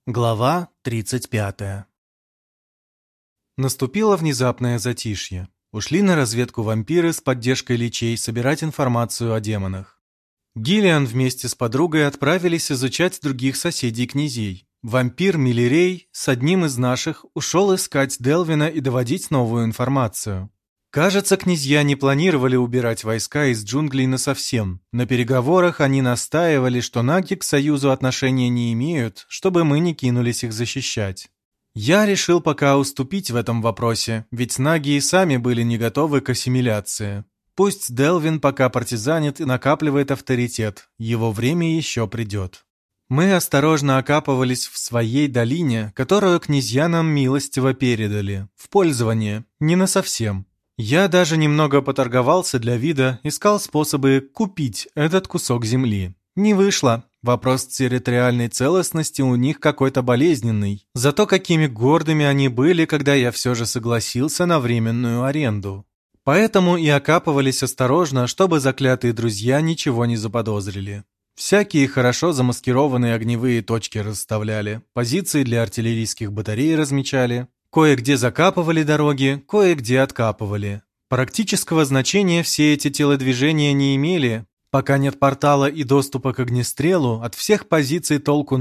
Глава 35. Наступило внезапное затишье. Ушли на разведку вампиры с поддержкой личей собирать информацию о демонах. Гиллиан вместе с подругой отправились изучать других соседей князей. Вампир Миллерей с одним из наших ушел искать Делвина и доводить новую информацию. Кажется, князья не планировали убирать войска из джунглей насовсем. На переговорах они настаивали, что наги к союзу отношения не имеют, чтобы мы не кинулись их защищать. Я решил пока уступить в этом вопросе, ведь наги и сами были не готовы к ассимиляции. Пусть Делвин пока партизанит и накапливает авторитет, его время еще придет. Мы осторожно окапывались в своей долине, которую князья нам милостиво передали, в пользование, не насовсем. Я даже немного поторговался для вида, искал способы купить этот кусок земли. Не вышло. Вопрос территориальной целостности у них какой-то болезненный. Зато какими гордыми они были, когда я все же согласился на временную аренду. Поэтому и окапывались осторожно, чтобы заклятые друзья ничего не заподозрили. Всякие хорошо замаскированные огневые точки расставляли, позиции для артиллерийских батарей размечали. Кое-где закапывали дороги, кое-где откапывали. Практического значения все эти телодвижения не имели. Пока нет портала и доступа к огнестрелу, от всех позиций толку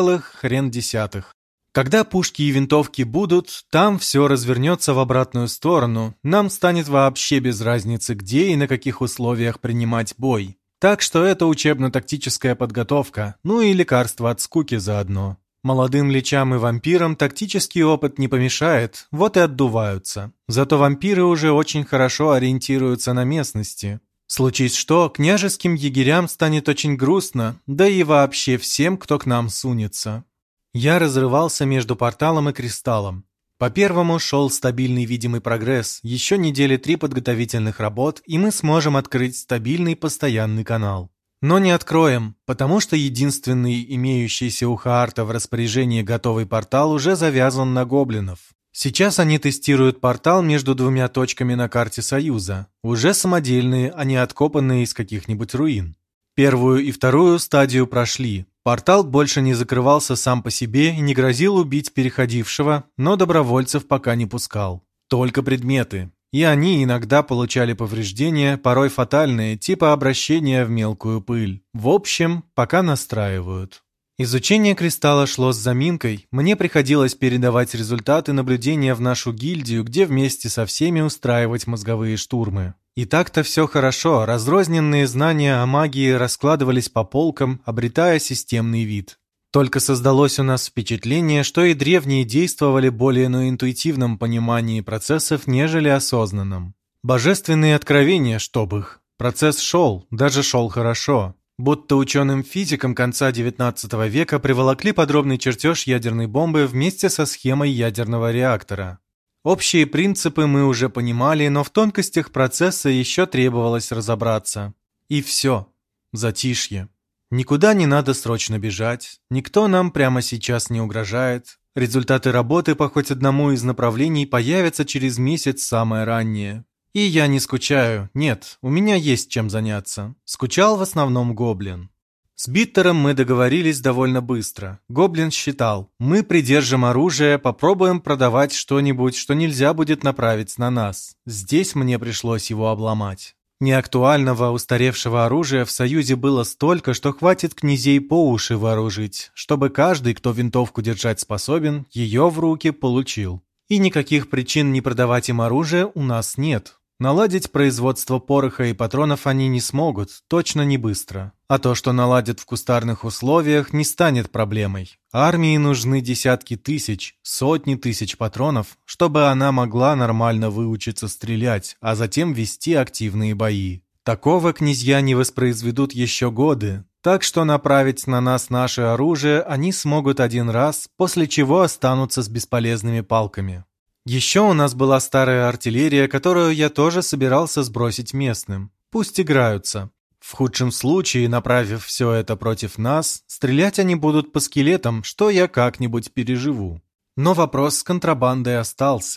0,1. Когда пушки и винтовки будут, там все развернется в обратную сторону. Нам станет вообще без разницы, где и на каких условиях принимать бой. Так что это учебно-тактическая подготовка, ну и лекарство от скуки заодно. Молодым личам и вампирам тактический опыт не помешает, вот и отдуваются. Зато вампиры уже очень хорошо ориентируются на местности. Случись что, княжеским егерям станет очень грустно, да и вообще всем, кто к нам сунется. Я разрывался между порталом и кристаллом. По первому шел стабильный видимый прогресс, еще недели 3 подготовительных работ, и мы сможем открыть стабильный постоянный канал. Но не откроем, потому что единственный имеющийся у Хаарта в распоряжении готовый портал уже завязан на гоблинов. Сейчас они тестируют портал между двумя точками на карте Союза. Уже самодельные, а не откопанные из каких-нибудь руин. Первую и вторую стадию прошли. Портал больше не закрывался сам по себе и не грозил убить переходившего, но добровольцев пока не пускал. Только предметы. И они иногда получали повреждения, порой фатальные, типа обращения в мелкую пыль. В общем, пока настраивают. Изучение кристалла шло с заминкой, мне приходилось передавать результаты наблюдения в нашу гильдию, где вместе со всеми устраивать мозговые штурмы. И так-то все хорошо, разрозненные знания о магии раскладывались по полкам, обретая системный вид. Только создалось у нас впечатление, что и древние действовали более на интуитивном понимании процессов, нежели осознанном. Божественные откровения, чтоб их. Процесс шел, даже шел хорошо. Будто ученым-физикам конца XIX века приволокли подробный чертеж ядерной бомбы вместе со схемой ядерного реактора. Общие принципы мы уже понимали, но в тонкостях процесса еще требовалось разобраться. И все. Затишье. Никуда не надо срочно бежать, никто нам прямо сейчас не угрожает. Результаты работы по хоть одному из направлений появятся через месяц самое раннее. И я не скучаю, нет, у меня есть чем заняться. Скучал в основном Гоблин. С Биттером мы договорились довольно быстро. Гоблин считал, мы придержим оружие, попробуем продавать что-нибудь, что нельзя будет направить на нас. Здесь мне пришлось его обломать. Неактуального, устаревшего оружия в Союзе было столько, что хватит князей по уши вооружить, чтобы каждый, кто винтовку держать способен, ее в руки получил. И никаких причин не продавать им оружие у нас нет. Наладить производство пороха и патронов они не смогут, точно не быстро. А то, что наладят в кустарных условиях, не станет проблемой. Армии нужны десятки тысяч, сотни тысяч патронов, чтобы она могла нормально выучиться стрелять, а затем вести активные бои. Такого князья не воспроизведут еще годы, так что направить на нас наше оружие они смогут один раз, после чего останутся с бесполезными палками. Еще у нас была старая артиллерия, которую я тоже собирался сбросить местным. Пусть играются. В худшем случае, направив все это против нас, стрелять они будут по скелетам, что я как-нибудь переживу. Но вопрос с контрабандой остался.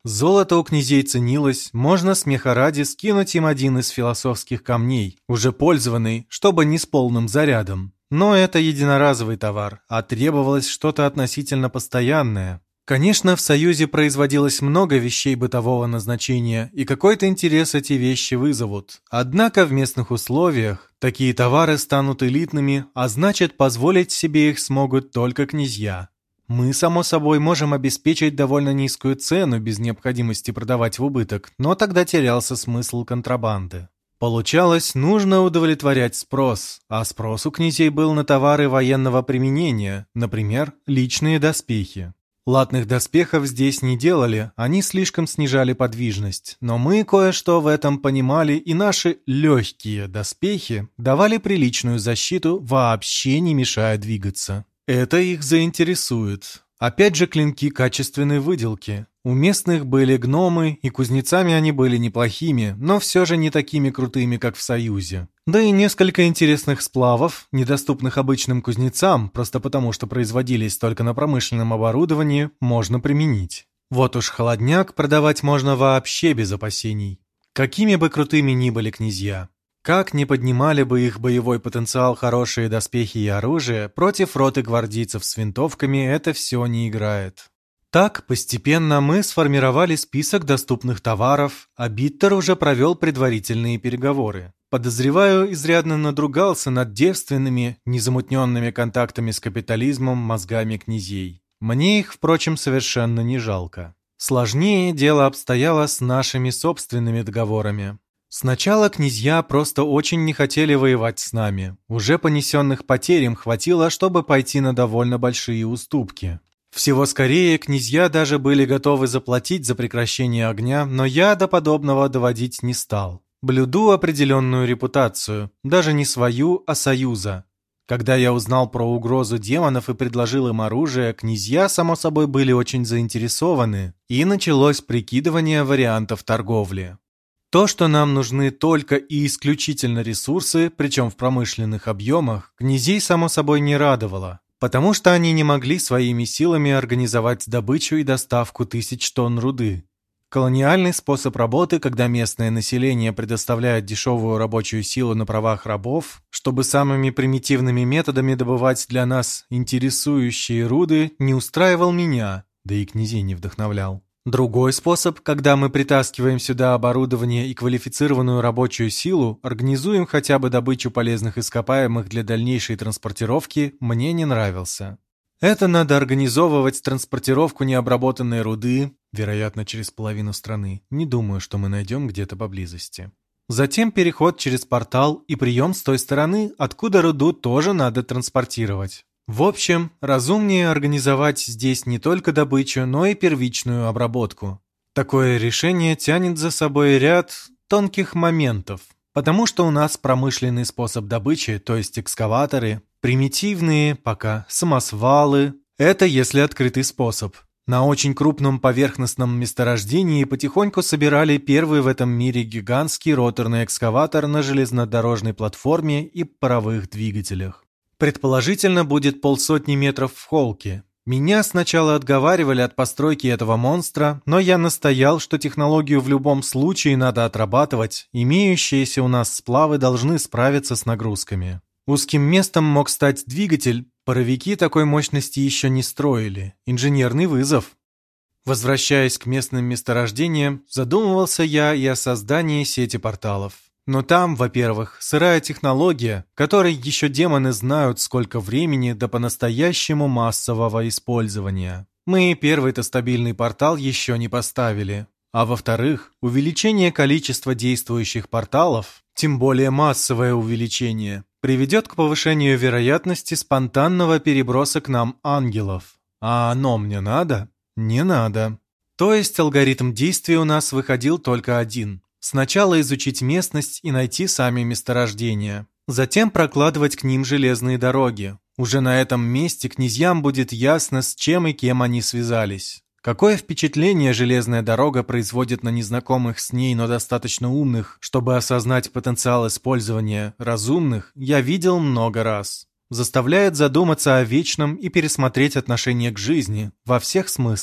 Золото у князей ценилось, можно смеха ради скинуть им один из философских камней, уже пользованный, чтобы не с полным зарядом. Но это единоразовый товар, а требовалось что-то относительно постоянное. Конечно, в Союзе производилось много вещей бытового назначения, и какой-то интерес эти вещи вызовут. Однако в местных условиях такие товары станут элитными, а значит, позволить себе их смогут только князья. Мы, само собой, можем обеспечить довольно низкую цену без необходимости продавать в убыток, но тогда терялся смысл контрабанды. Получалось, нужно удовлетворять спрос, а спрос у князей был на товары военного применения, например, личные доспехи. Латных доспехов здесь не делали, они слишком снижали подвижность, но мы кое-что в этом понимали, и наши легкие доспехи давали приличную защиту, вообще не мешая двигаться. Это их заинтересует. Опять же клинки качественной выделки. У местных были гномы, и кузнецами они были неплохими, но все же не такими крутыми, как в Союзе. Да и несколько интересных сплавов, недоступных обычным кузнецам, просто потому что производились только на промышленном оборудовании, можно применить. Вот уж холодняк продавать можно вообще без опасений. Какими бы крутыми ни были князья. Как ни поднимали бы их боевой потенциал хорошие доспехи и оружие, против роты гвардейцев с винтовками это все не играет. Так, постепенно мы сформировали список доступных товаров, а Биттер уже провел предварительные переговоры. Подозреваю, изрядно надругался над девственными, незамутненными контактами с капитализмом мозгами князей. Мне их, впрочем, совершенно не жалко. Сложнее дело обстояло с нашими собственными договорами. Сначала князья просто очень не хотели воевать с нами. Уже понесенных потерь им хватило, чтобы пойти на довольно большие уступки. Всего скорее, князья даже были готовы заплатить за прекращение огня, но я до подобного доводить не стал. Блюду определенную репутацию, даже не свою, а союза. Когда я узнал про угрозу демонов и предложил им оружие, князья, само собой, были очень заинтересованы, и началось прикидывание вариантов торговли. То, что нам нужны только и исключительно ресурсы, причем в промышленных объемах, князей, само собой, не радовало, потому что они не могли своими силами организовать добычу и доставку 1000 тонн руды. Колониальный способ работы, когда местное население предоставляет дешевую рабочую силу на правах рабов, чтобы самыми примитивными методами добывать для нас интересующие руды, не устраивал меня, да и князей не вдохновлял. Другой способ, когда мы притаскиваем сюда оборудование и квалифицированную рабочую силу, организуем хотя бы добычу полезных ископаемых для дальнейшей транспортировки, мне не нравился. Это надо организовывать транспортировку необработанной руды, вероятно, через половину страны. Не думаю, что мы найдем где-то поблизости. Затем переход через портал и прием с той стороны, откуда руду тоже надо транспортировать. В общем, разумнее организовать здесь не только добычу, но и первичную обработку. Такое решение тянет за собой ряд тонких моментов, потому что у нас промышленный способ добычи, то есть экскаваторы, примитивные пока самосвалы. Это если открытый способ. На очень крупном поверхностном месторождении потихоньку собирали первый в этом мире гигантский роторный экскаватор на железнодорожной платформе и паровых двигателях. Предположительно, будет 150 метров в холке. Меня сначала отговаривали от постройки этого монстра, но я настоял, что технологию в любом случае надо отрабатывать, имеющиеся у нас сплавы должны справиться с нагрузками. Узким местом мог стать двигатель, паровики такой мощности еще не строили, инженерный вызов. Возвращаясь к местным месторождениям, задумывался я и о создании сети порталов. Но там, во-первых, сырая технология, которой еще демоны знают, сколько времени до по-настоящему массового использования. Мы первый-то стабильный портал еще не поставили. А во-вторых, увеличение количества действующих порталов, тем более массовое увеличение, приведет к повышению вероятности спонтанного переброса к нам ангелов. А оно мне надо? Не надо. То есть алгоритм действий у нас выходил только один. Сначала изучить местность и найти сами месторождения. Затем прокладывать к ним железные дороги. Уже на этом месте князьям будет ясно, с чем и кем они связались. Какое впечатление железная дорога производит на незнакомых с ней, но достаточно умных, чтобы осознать потенциал использования разумных, я видел много раз. Заставляет задуматься о вечном и пересмотреть отношение к жизни во всех смыслах.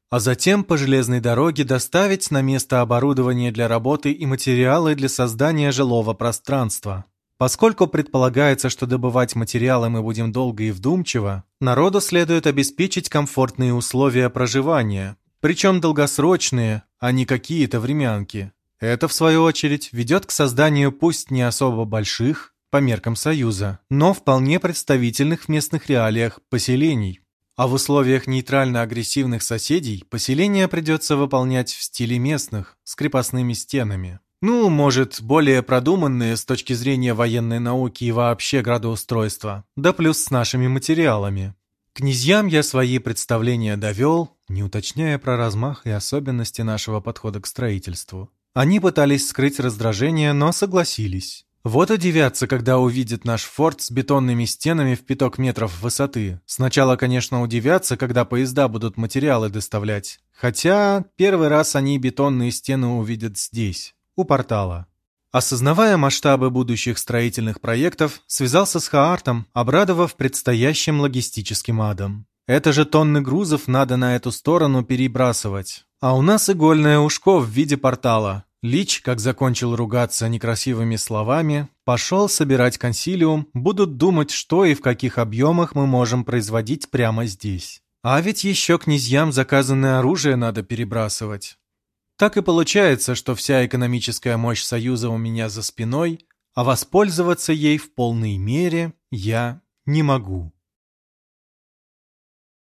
а затем по железной дороге доставить на место оборудование для работы и материалы для создания жилого пространства. Поскольку предполагается, что добывать материалы мы будем долго и вдумчиво, народу следует обеспечить комфортные условия проживания, причем долгосрочные, а не какие-то времянки. Это, в свою очередь, ведет к созданию пусть не особо больших, по меркам Союза, но вполне представительных в местных реалиях поселений. А в условиях нейтрально-агрессивных соседей поселения придется выполнять в стиле местных, с крепостными стенами. Ну, может, более продуманные с точки зрения военной науки и вообще градоустройства, да плюс с нашими материалами. Князьям я свои представления довел, не уточняя про размах и особенности нашего подхода к строительству. Они пытались скрыть раздражение, но согласились. Вот удивятся, когда увидят наш форт с бетонными стенами в 5 метров высоты. Сначала, конечно, удивятся, когда поезда будут материалы доставлять. Хотя первый раз они бетонные стены увидят здесь, у портала. Осознавая масштабы будущих строительных проектов, связался с Хаартом, обрадовав предстоящим логистическим адом. Это же тонны грузов надо на эту сторону перебрасывать. А у нас игольное ушко в виде портала. Лич, как закончил ругаться некрасивыми словами, пошел собирать консилиум, будут думать, что и в каких объемах мы можем производить прямо здесь. А ведь еще князьям заказанное оружие надо перебрасывать. Так и получается, что вся экономическая мощь Союза у меня за спиной, а воспользоваться ей в полной мере я не могу.